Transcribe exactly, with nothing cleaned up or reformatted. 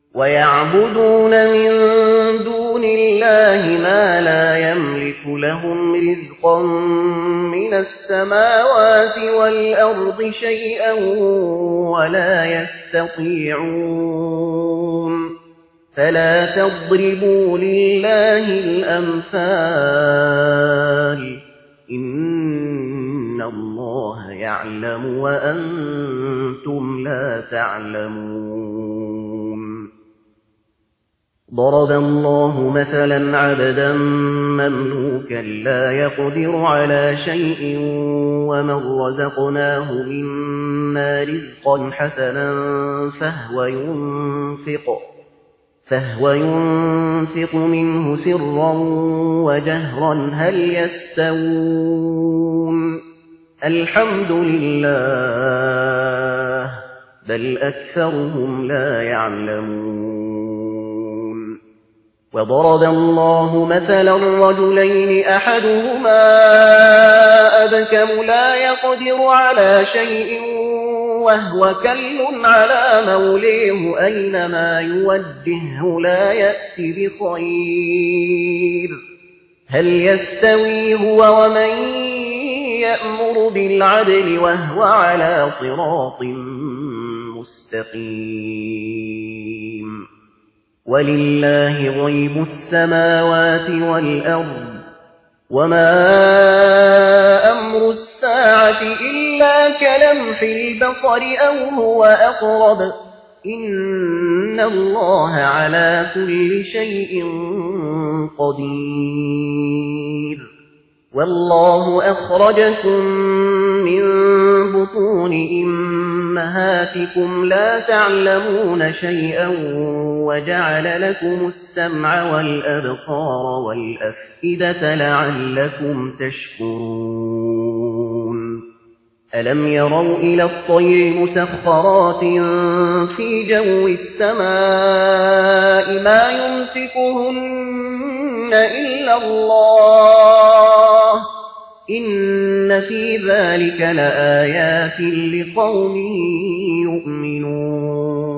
ويعبدون من دون الله ما لا يملك لهم رزقا من السماوات والأرض شيئا ولا يستطيعون فلا تضربوا لله الأمثال إن الله يعلم وأنتم لا تعلمون ضرب الله مثلا عبدا مملوكا لا يقدر على شيء ومن رزقناه منا رزقا حسنا فهو ينفق فهو ينفق منه سرا وجهرا هل يستوون الحمد لله بل أكثرهم لا يعلمون وضرب الله مثلا رجلين أحدهما أبكم لا يقدر على شيء وهو كل على موليه أينما يوجهه لا يأتي بخير هل يستوي هو ومن يأمر بالعدل وهو على صراط مستقيم ولله غيب السماوات والأرض وما أمر الساعة إلا كلمح البصر أو هو أقرب إن الله على كل شيء قدير والله أخرجكم من بطون أمهاتكم لا تعلمون شيئا وجعل لكم السمع والأبصار والأفئدة لعلكم تشكرون ألم يروا إلى الطير مسخرات في جو السماء ما يمسكهن إلا الله إن في ذلك لآيات لقوم يؤمنون